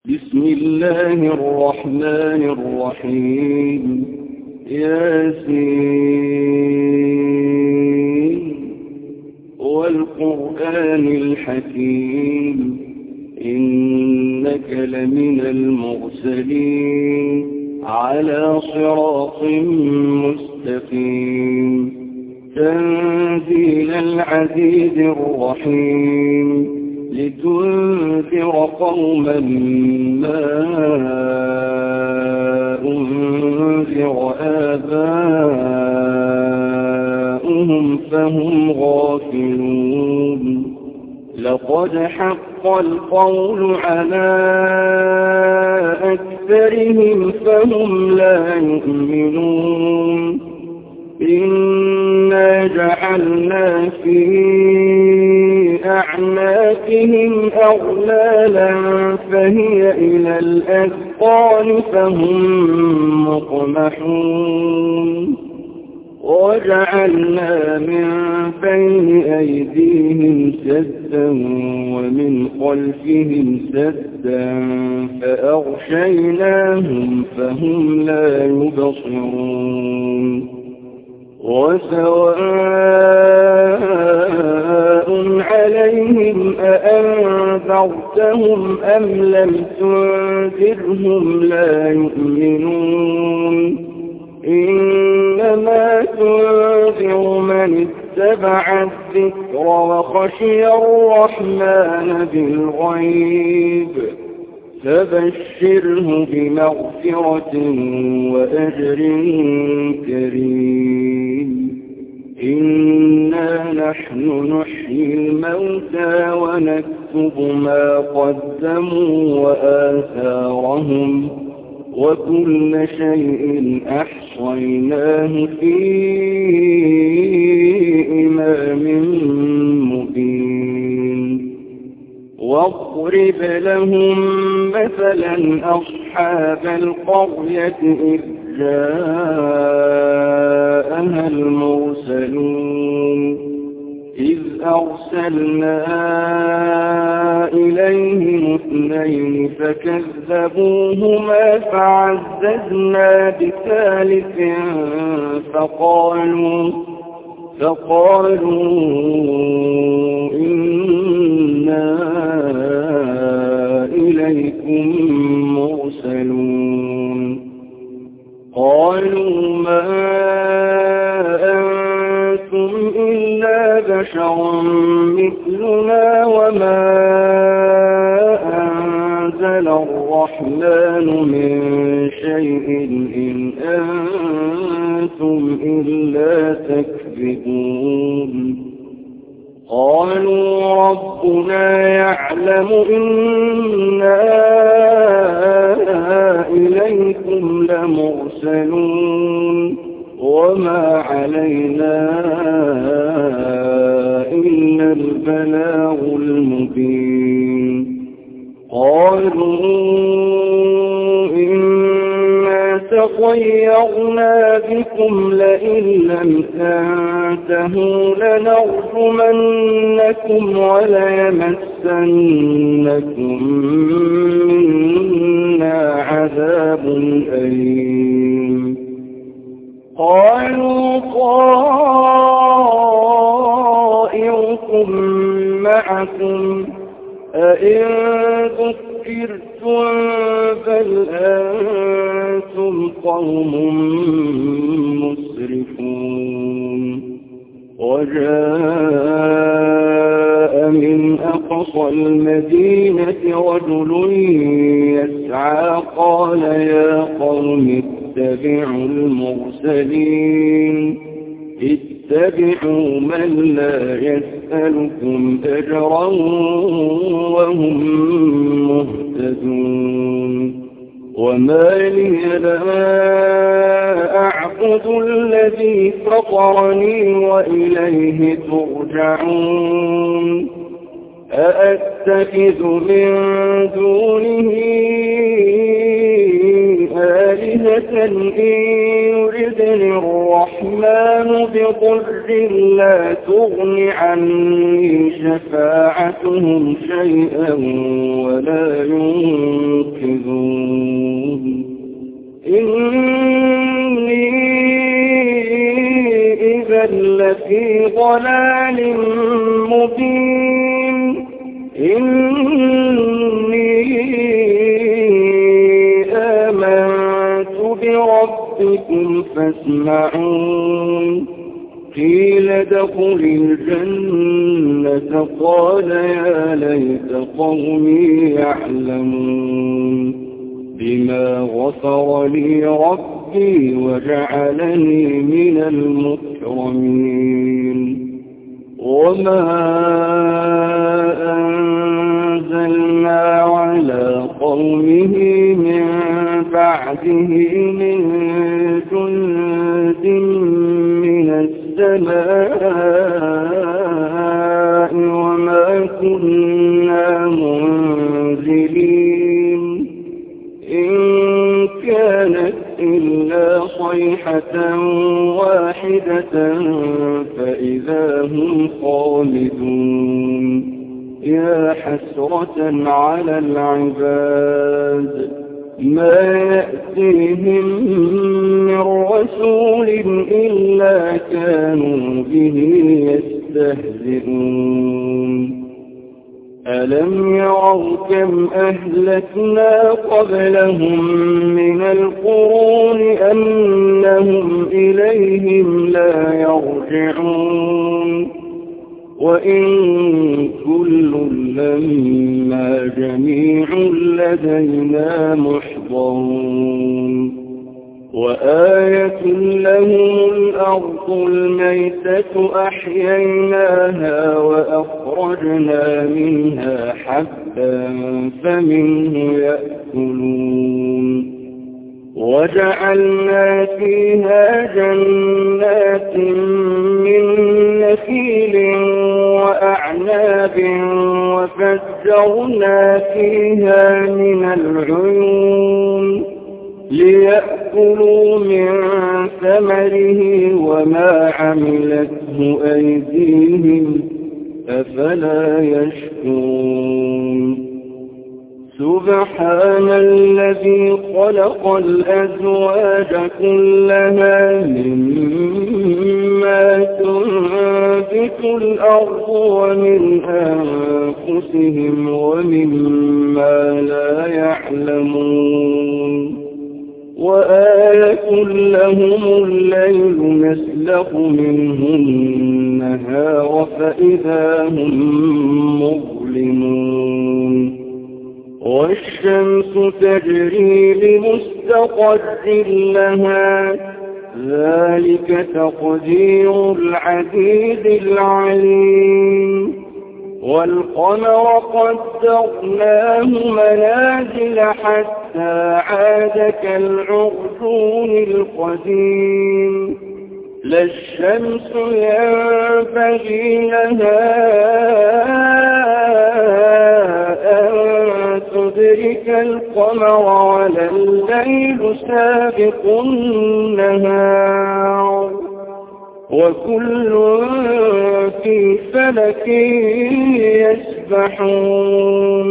بسم الله الرحمن الرحيم ياسين والقرآن الحكيم إنك لمن المرسلين على صراط مستقيم تنزيل العزيز الرحيم لتنذر قوما ما أنذر آباؤهم فهم غافلون لقد حق القول على أكثرهم فهم لا يؤمنون إنا جعلنا في أعناقهم أغلالا فهي إلى الأذقان فهم مقمحون وجعلنا من بين أيديهم سدا ومن خلفهم سدا فأغشيناهم فهم لا يبصرون وسواء عليهم أأنذرتهم أم لم تنذرهم لا يؤمنون إنما تنذر من اتبع الذكر وخشي الرحمن بالغيب فبشره بمغفرة وأجر كريم إنا نحن نحيي الموتى ونكتب ما قدموا وآثارهم وكل شيء أحصيناه في إمام مبين واضرب لهم مثلا أصحاب القرية إذ جاءها المرسلون إذ أرسلنا إليهم اثنين فكذبوهما فعززنا بثالث فقالوا إنا إليكم مرسلون قالوا ما أنتم إلا بشر مثلنا وما أنزل الرحمن من شيء إن أنتم إلا تكذبون قالوا ربنا يعلم إنا إليكم لمرسلون وما علينا إلا البلاغ المبين قالوا إنا تطيرنا بكم لئن لم تنتهوا لنرجمنكم وليمسنكم منا عذاب أليم قالوا طائركم معكم أئن ذكرتم بل أنتم قوم مسرفون وجاء من أقصى المدينة رجل يسعى قال يا قوم اتبعوا المرسلين اتبعوا من لا يسألكم أجرا وهم مهتدون وما لي لا أعبد الذي فطرني وإليه ترجعون أأتخذ من دونه آلهة إن يردني الرحمن بضر لا تغن عني شفاعتهم شيئا ولا ينقذون ربكم فاسمعون قيل ادخل الجنة قال يا ليت قومي يعلمون بما غفر لي ربي وجعلني من المكرمين وما أنزلنا على قومه من بعده من جند من السماء وما كنا منزلين إن كانت إلا صيحة واحدة فإذا هم خالدون يا حسرة على العباد ما يأتيهم من رسول إلا كانوا به يستهزئون ألم يروا كم أهلكنا قبلهم من القرون أنهم إليهم لا يرجعون وإن كل لما جميع لدينا محضرون وآية لهم الأرض الميتة أحييناها وأخرجنا منها حبا فمنه يأكلون وجعلنا فيها جنات من نخيل وأعناب وفجرنا فيها من العيون ليأكلوا من ثمره وما عملته أيديهم أفلا يشكرون سبحان الذي خلق الأزواج كلها مما تنبت الأرض ومن أنفسهم ومما لا يعلمون وآية لهم الليل نسلخ منه النهار فإذا هم مظلمون والشمس تجري لمستقر لها ذلك تقدير العزيز العليم والقمر قدرناه منازل حتى عاد كالعرجون القديم لا الشمس ينبغي لها أن تدرك القمر ولا الليل سابق النهار وكل في فلك يسبحون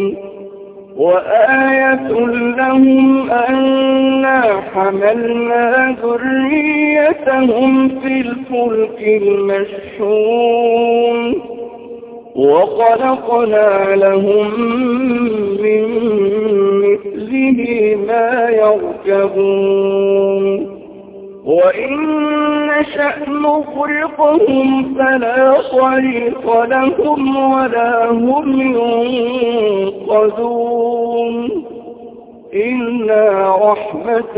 وآية لهم أنا حملنا ذريتهم في الفلك المشحون وخلقنا لهم من مثله ما يركبون وإن نشأ نغرقهم فلا صريخ لهم ولا هم ينقذون إلا رحمة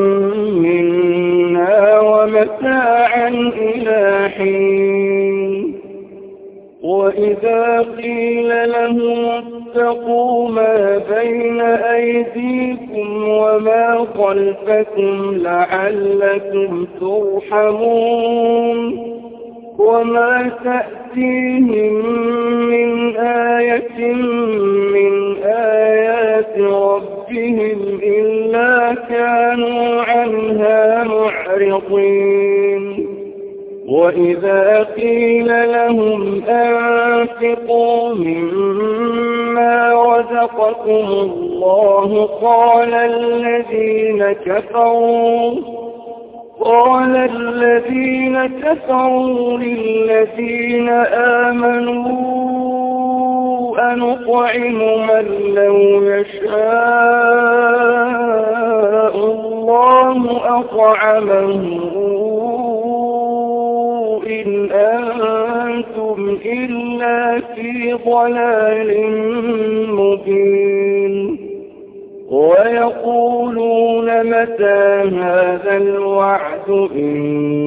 منا ومتاعا إلى حين وإذا قيل لهم اتقوا ما بين أيديكم وما خلفكم لعلكم ترحمون وما تأتيهم من آية من آيات ربهم إلا كانوا عنها معرضين وإذا قيل لهم أنفقوا مما رزقكم الله قال الذين كفروا للذين آمنوا أنطعم من لو يشاء الله طعمه إن أنتم إلا في ضلال مبين ويقولون متى هذا الوعد إن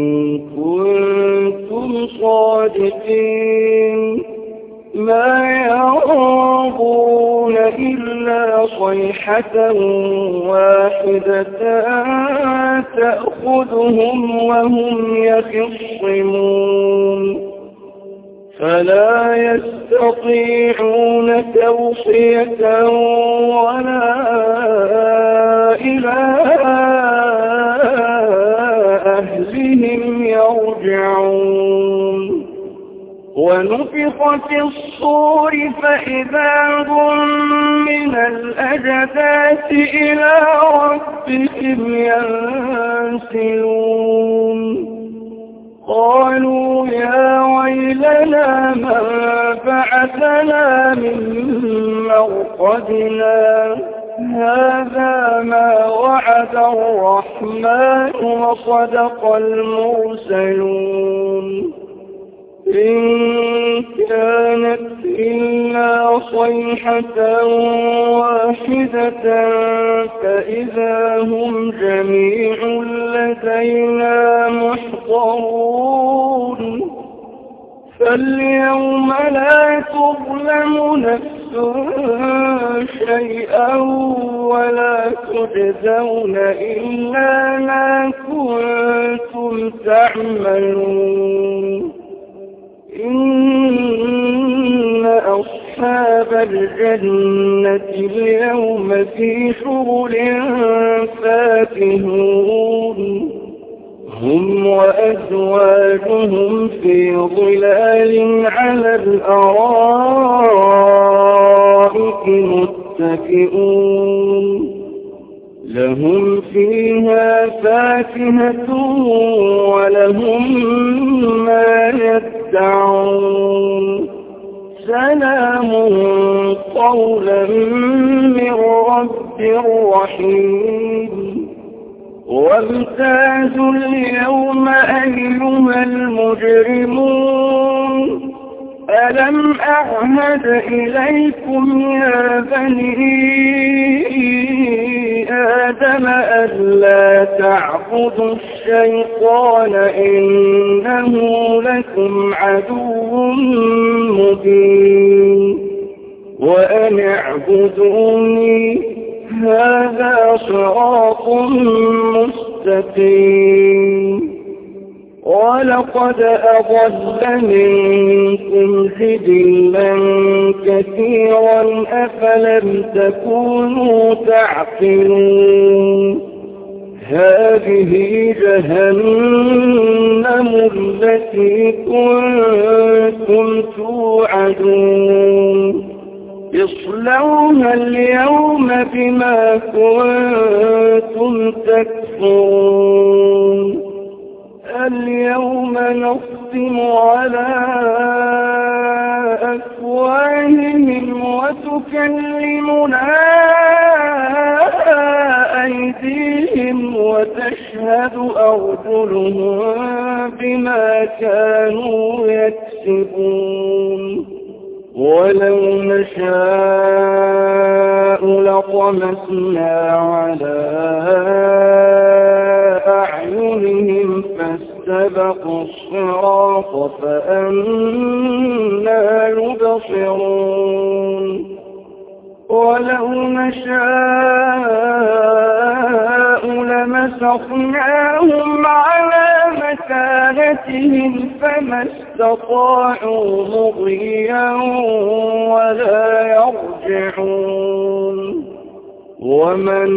كنتم صادقين ما ينظرون إلا صيحة واحدة تأخذهم وهم يخصمون فلا يستطيعون توصية ولا إلى أهلهم يرجعون ونفخ في الصور فإذا هم من الأجداث إلى ربهم ينسلون قالوا يا ويلنا من بعثنا من مرقدنا هذا ما وعد الرحمن وصدق المرسلون إن كانت إلا صيحة واحدة فإذا هم جميع لدينا محضرون فاليوم لا تظلم نفس شيئا ولا تجزون إلا ما كنتم تعملون إن أصحاب الجنة اليوم في شغل فاكهون هم وأزواجهم في ظلال على الأرائك متكئون لهم فيها فاكهة ولهم ما يدعون سلام قولا من رب رحيم وامتازوا اليوم أيها المجرمون ألم أعهد إليكم يا بني آدم ألا تعبدوا الشيطان إنه لكم عدو مبين وأن اعبدوني هذا صراط مستقيم ولقد أضل منكم جبلا كثيرا أفلم تكونوا تعقلون هذه جهنم التي كنتم توعدون اصلوها اليوم بما كنتم تكفرون اليوم نختم على أفواههم وتكلمنا أيديهم وتشهد أرجلهم بما كانوا يكسبون ولو نشاء لطمسنا على أعينهم فاستبقوا الصراط فأنى يبصرون ولو نشاء لمسخناهم على مكانتهم فما استطاعوا مضيا ولا يرجعون ومن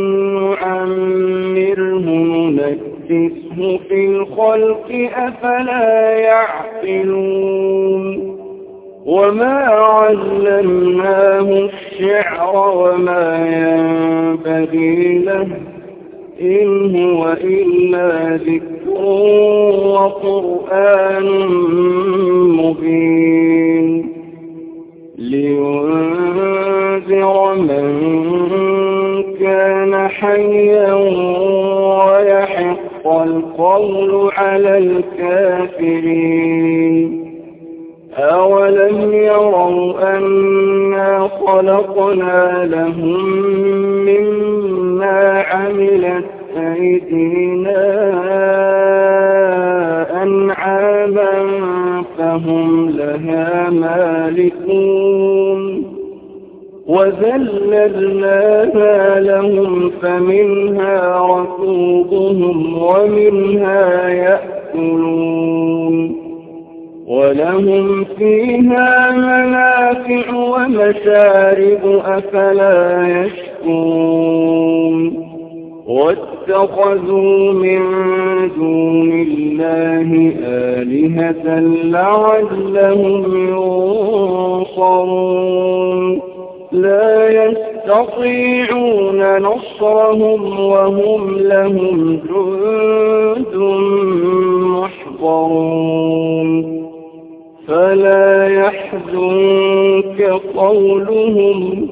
نعمره ننكسه في الخلق أفلا يعقلون وما علمناه الشعر وما ينبغي له إن هو إلا ذكر وقرآن مبين لينذر من كان حيا ويحق القول على الكافرين. أولم يروا أنا خلقنا لهم مما عملت أيدينا أنعاما فهم لها مالكون وذللناها لهم فمنها ركوبهم ومنها يأكلون ولهم فيها منافع ومشارب أفلا يشكرون واتخذوا من دون الله آلهة لعلهم ينصرون لا يستطيعون نصرهم وهم لهم جند محضرون فلا يحزنك قولهم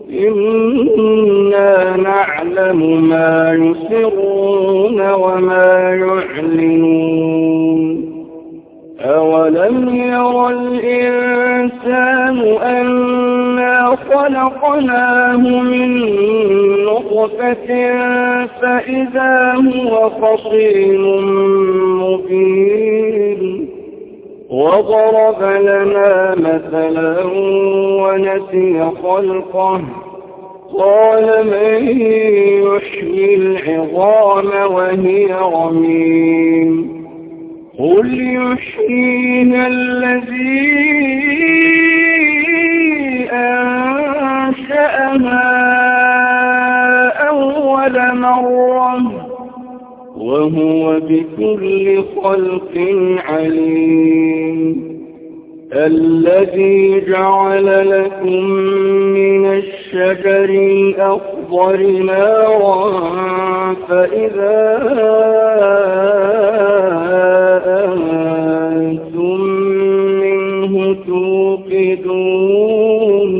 إنا نعلم ما يسرون وما يعلنون أولم ير الإنسان أنا خلقناه من نطفة فإذا هو خصيم مبين وضرب لنا مثلا ونسي خلقه قال من يحيي العظام وهي رميم قل يحييها الذي أنشأها أول مرة وهو بكل خلق عليم الذي جعل لكم من الشجر الأخضر نارا فإذا أنتم منه توقدون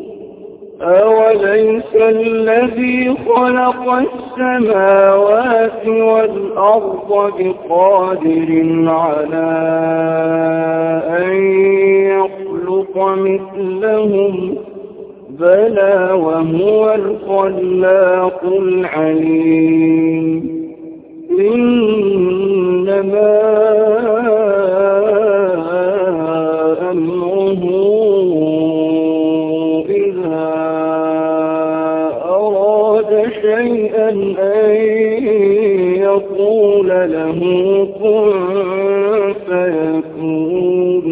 أوليس الذي خلق السماوات والأرض بقادر على أن يخلق مثلهم بلى وهو الخلاق العليم إنما أمره إذا أراد شيئا أن يقول له كن فيكون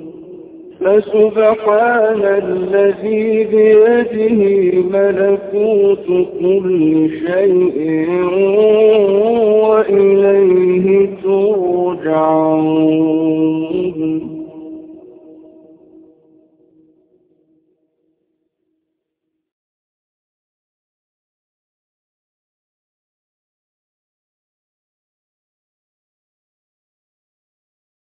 فسبحان الذي بيده ملكوت كل شيء وإليه ترجعون